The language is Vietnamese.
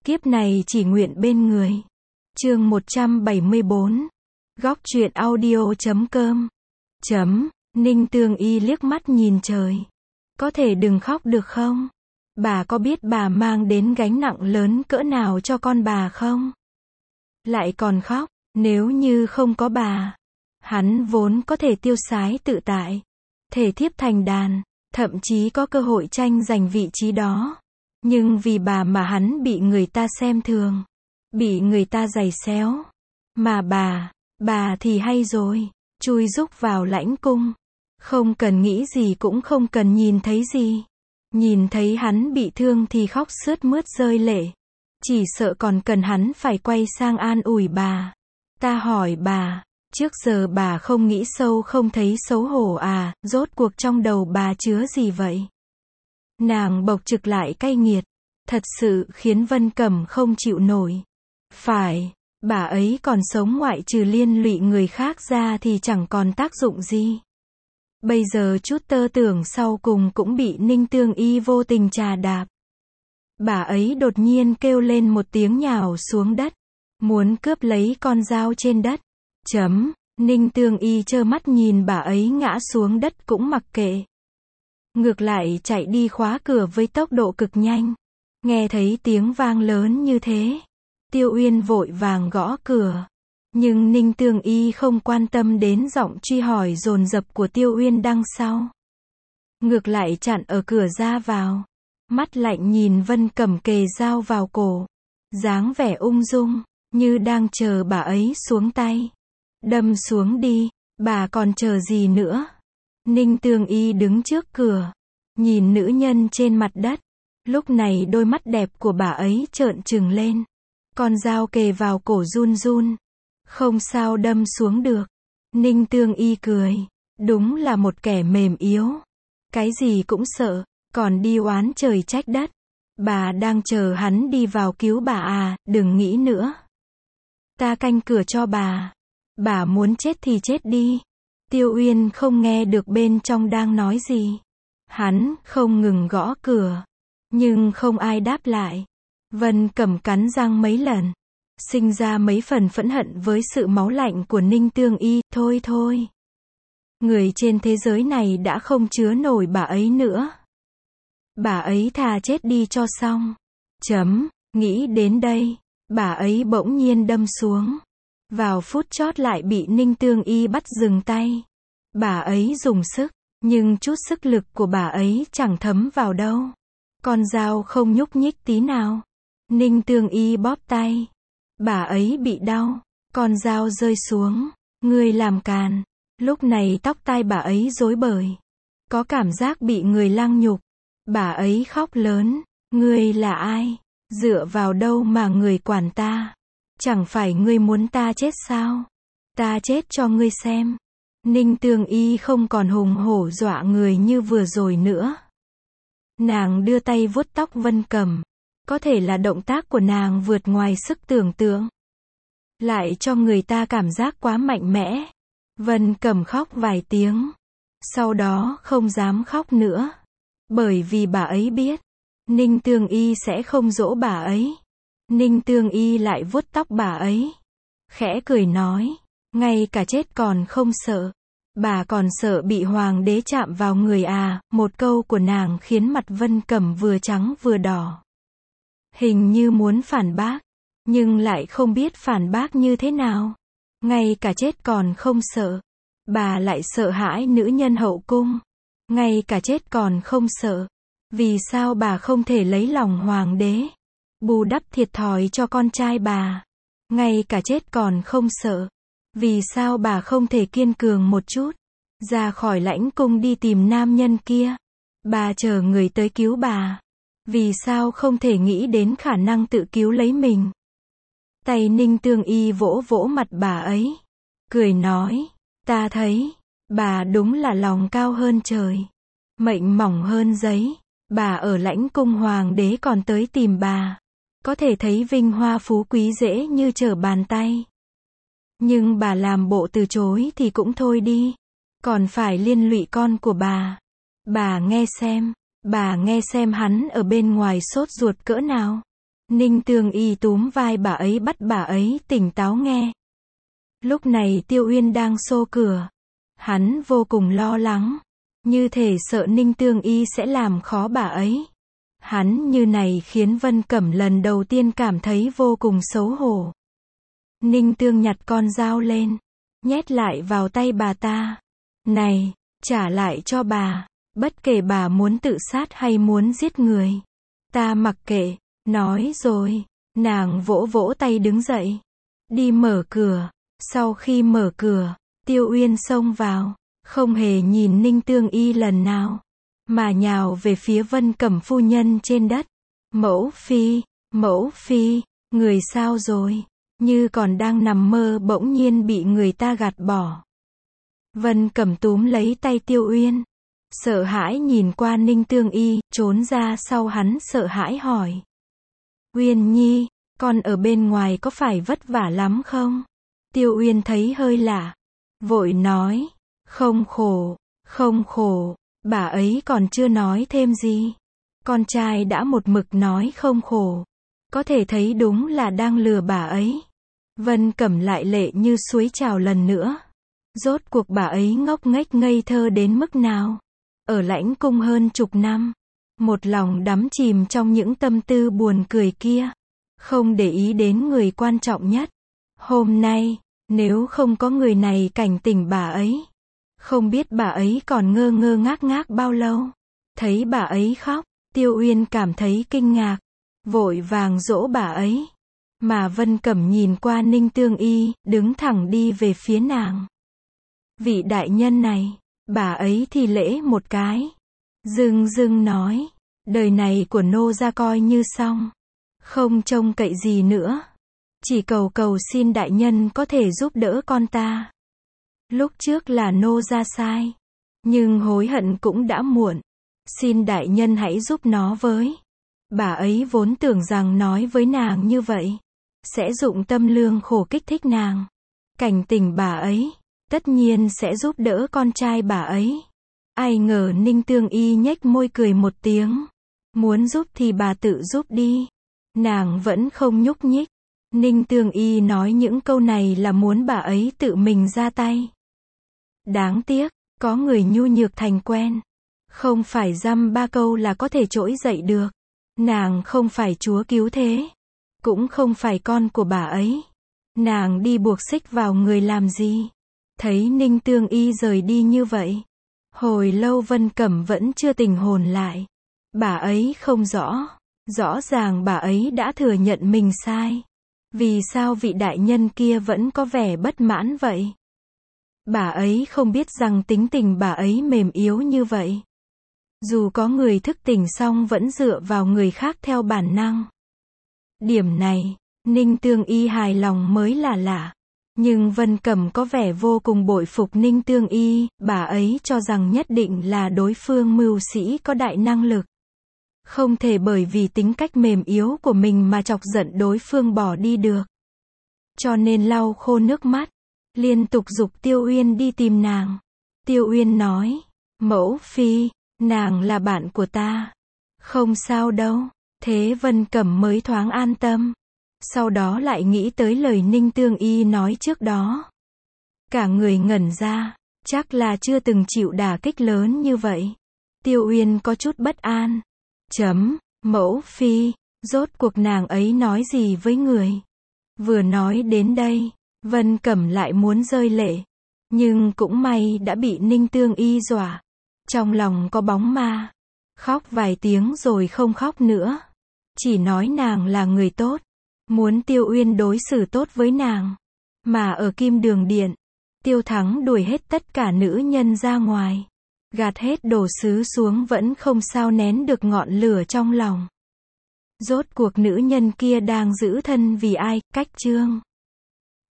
Kiếp này chỉ nguyện bên người. Chương 174. Góc truyện audio.com. Ninh Tương Y liếc mắt nhìn trời. Có thể đừng khóc được không? Bà có biết bà mang đến gánh nặng lớn cỡ nào cho con bà không? Lại còn khóc, nếu như không có bà, hắn vốn có thể tiêu sái tự tại, thể thiếp thành đàn, thậm chí có cơ hội tranh giành vị trí đó. Nhưng vì bà mà hắn bị người ta xem thường, bị người ta giày xéo. Mà bà thì hay rồi, chui rúc vào lãnh cung, không cần nghĩ gì cũng không cần nhìn thấy gì. Nhìn thấy hắn bị thương thì khóc sướt mướt rơi lệ. Chỉ sợ còn cần hắn phải quay sang an ủi bà. Ta hỏi bà, trước giờ bà không nghĩ sâu không thấy xấu hổ à, rốt cuộc trong đầu bà chứa gì vậy? Nàng bộc trực lại cay nghiệt, thật sự khiến Vân Cẩm không chịu nổi. Phải, bà ấy còn sống ngoại trừ liên lụy người khác ra thì chẳng còn tác dụng gì. Bây giờ chút tơ tưởng sau cùng cũng bị Ninh Tương Y vô tình trà đạp. Bà ấy đột nhiên kêu lên một tiếng nhào xuống đất, muốn cướp lấy con dao trên đất. Ninh Tương Y trơ mắt nhìn bà ấy ngã xuống đất cũng mặc kệ. Ngược lại chạy đi khóa cửa với tốc độ cực nhanh. Nghe thấy tiếng vang lớn như thế, Tiêu Uyên vội vàng gõ cửa. Nhưng Ninh Tương Y không quan tâm đến giọng truy hỏi dồn dập của Tiêu Uyên đằng sau. Ngược lại chặn ở cửa ra vào. Mắt lạnh nhìn Vân Cẩm kề dao vào cổ. Dáng vẻ ung dung, như đang chờ bà ấy xuống tay. Đâm xuống đi, bà còn chờ gì nữa? Ninh Tương Y đứng trước cửa, nhìn nữ nhân trên mặt đất. Lúc này đôi mắt đẹp của bà ấy trợn trừng lên. Con dao kề vào cổ run run. Không sao đâm xuống được. Ninh Tương Y cười. Đúng là một kẻ mềm yếu. Cái gì cũng sợ, còn đi oán trời trách đất. Bà đang chờ hắn đi vào cứu bà à, đừng nghĩ nữa. Ta canh cửa cho bà. Bà muốn chết thì chết đi. Tiêu Uyên không nghe được bên trong đang nói gì. Hắn không ngừng gõ cửa, nhưng không ai đáp lại. Vân Cẩm cắn răng mấy lần, sinh ra mấy phần phẫn hận với sự máu lạnh của Ninh Tương Y. Thôi. Người trên thế giới này đã không chứa nổi bà ấy nữa. Bà ấy thà chết đi cho xong. Nghĩ đến đây, bà ấy bỗng nhiên đâm xuống. Vào phút chót lại bị Ninh Tương Y bắt dừng tay. Bà ấy dùng sức, nhưng chút sức lực của bà ấy chẳng thấm vào đâu. Con dao không nhúc nhích tí nào. Ninh Tương Y bóp tay. Bà ấy bị đau. Con dao rơi xuống. Ngươi làm càn. Lúc này tóc tai bà ấy rối bời. Có cảm giác bị người lăng nhục. Bà ấy khóc lớn. Ngươi là ai? Dựa vào đâu mà người quản ta? Chẳng phải ngươi muốn ta chết sao? Ta chết cho ngươi xem. Ninh Tương Y không còn hùng hổ dọa người như vừa rồi nữa. Nàng đưa tay vuốt tóc Vân Cẩm. Có thể là động tác của nàng vượt ngoài sức tưởng tượng, lại cho người ta cảm giác quá mạnh mẽ. Vân Cẩm khóc vài tiếng, sau đó không dám khóc nữa. Bởi vì bà ấy biết, Ninh Tương Y sẽ không dỗ bà ấy. Ninh Tương Y lại vuốt tóc bà ấy, khẽ cười nói, ngay cả chết còn không sợ. Bà còn sợ bị hoàng đế chạm vào người à? Một câu của nàng khiến mặt Vân Cẩm vừa trắng vừa đỏ. Hình như muốn phản bác, nhưng lại không biết phản bác như thế nào. Ngay cả chết còn không sợ. Bà lại sợ hãi nữ nhân hậu cung. Ngay cả chết còn không sợ. Vì sao bà không thể lấy lòng hoàng đế, bù đắp thiệt thòi cho con trai bà? Ngay cả chết còn không sợ. Vì sao bà không thể kiên cường một chút, ra khỏi lãnh cung đi tìm nam nhân kia? Bà chờ người tới cứu bà. Vì sao không thể nghĩ đến khả năng tự cứu lấy mình? Tay Ninh Tương Y vỗ vỗ mặt bà ấy, cười nói, ta thấy, bà đúng là lòng cao hơn trời, mệnh mỏng hơn giấy. Bà ở lãnh cung hoàng đế còn tới tìm bà. Có thể thấy vinh hoa phú quý dễ như trở bàn tay. Nhưng bà làm bộ từ chối thì cũng thôi đi. Còn phải liên lụy con của bà. Bà nghe xem hắn ở bên ngoài sốt ruột cỡ nào. Ninh Tương Y túm vai bà ấy bắt bà ấy tỉnh táo nghe. Lúc này Tiêu Uyên đang xô cửa. Hắn vô cùng lo lắng. Như thể sợ Ninh Tương Y sẽ làm khó bà ấy. Hắn như này khiến Vân Cẩm lần đầu tiên cảm thấy vô cùng xấu hổ. Ninh Tương nhặt con dao lên. Nhét lại vào tay bà ta. Này, trả lại cho bà. Bất kể bà muốn tự sát hay muốn giết người. Ta mặc kệ. Nói rồi. Nàng vỗ vỗ tay đứng dậy. Đi mở cửa. Sau khi mở cửa, Tiêu Uyên xông vào. Không hề nhìn Ninh Tương Y lần nào. Mà nhào về phía Vân Cẩm phu nhân trên đất. Mẫu phi, người sao rồi? Như còn đang nằm mơ bỗng nhiên bị người ta gạt bỏ. Vân Cẩm túm lấy tay Tiêu Uyên. Sợ hãi nhìn qua Ninh Tương Y, trốn ra sau hắn sợ hãi hỏi. Uyên Nhi, con ở bên ngoài có phải vất vả lắm không? Tiêu Uyên thấy hơi lạ. Vội nói. Không khổ, bà ấy còn chưa nói thêm gì. Con trai đã một mực nói không khổ. Có thể thấy đúng là đang lừa bà ấy. Vân Cẩm lại lệ như suối trào lần nữa. Rốt cuộc bà ấy ngốc nghếch ngây thơ đến mức nào. Ở Lãnh Cung hơn chục năm. Một lòng đắm chìm trong những tâm tư buồn cười kia. Không để ý đến người quan trọng nhất. Hôm nay, nếu không có người này cảnh tỉnh bà ấy. Không biết bà ấy còn ngơ ngơ ngác bao lâu. Thấy bà ấy khóc, Tiêu Uyên cảm thấy kinh ngạc. Vội vàng dỗ bà ấy. Mà Vân Cẩm nhìn qua Ninh Tương Y, đứng thẳng đi về phía nàng. Vị đại nhân này, bà ấy thì lễ một cái. Dưng nói, đời này của nô gia coi như xong. Không trông cậy gì nữa. Chỉ cầu xin đại nhân có thể giúp đỡ con ta. Lúc trước là nô gia sai. Nhưng hối hận cũng đã muộn. Xin đại nhân hãy giúp nó với. Bà ấy vốn tưởng rằng nói với nàng như vậy. Sẽ dụng tâm lương khổ kích thích nàng. Cảnh tỉnh bà ấy. Tất nhiên sẽ giúp đỡ con trai bà ấy. Ai ngờ Ninh Tương Y nhếch môi cười một tiếng. Muốn giúp thì bà tự giúp đi. Nàng vẫn không nhúc nhích. Ninh Tương Y nói những câu này là muốn bà ấy tự mình ra tay. Đáng tiếc, có người nhu nhược thành quen. Không phải dăm ba câu là có thể trỗi dậy được. Nàng không phải chúa cứu thế. Cũng không phải con của bà ấy. Nàng đi buộc xích vào người làm gì? Thấy Ninh Tương Y rời đi như vậy. Hồi lâu Vân Cẩm vẫn chưa tỉnh hồn lại. Bà ấy không rõ. Rõ ràng bà ấy đã thừa nhận mình sai. Vì sao vị đại nhân kia vẫn có vẻ bất mãn vậy? Bà ấy không biết rằng tính tình bà ấy mềm yếu như vậy. Dù có người thức tỉnh xong vẫn dựa vào người khác theo bản năng. Điểm này, Ninh Tương Y hài lòng mới là lạ. Nhưng Vân Cẩm có vẻ vô cùng bội phục Ninh Tương Y, bà ấy cho rằng nhất định là đối phương mưu sĩ có đại năng lực. Không thể bởi vì tính cách mềm yếu của mình mà chọc giận đối phương bỏ đi được. Cho nên lau khô nước mắt, liên tục giục Tiêu Uyên đi tìm nàng. Tiêu Uyên nói, mẫu phi, nàng là bạn của ta. Không sao đâu. Thế Vân Cẩm mới thoáng an tâm. Sau đó lại nghĩ tới lời Ninh Tương Y nói trước đó. Cả người ngẩn ra, chắc là chưa từng chịu đả kích lớn như vậy. Tiêu Uyên có chút bất an. Mẫu phi, rốt cuộc nàng ấy nói gì với người? Vừa nói đến đây, Vân Cẩm lại muốn rơi lệ. Nhưng cũng may đã bị Ninh Tương Y dọa. Trong lòng có bóng ma. Khóc vài tiếng rồi không khóc nữa. Chỉ nói nàng là người tốt. Muốn Tiêu Uyên đối xử tốt với nàng. Mà ở Kim Đường Điện, Tiêu Thắng đuổi hết tất cả nữ nhân ra ngoài. Gạt hết đồ sứ xuống vẫn không sao nén được ngọn lửa trong lòng. Rốt cuộc nữ nhân kia đang giữ thân vì ai? Cách Chương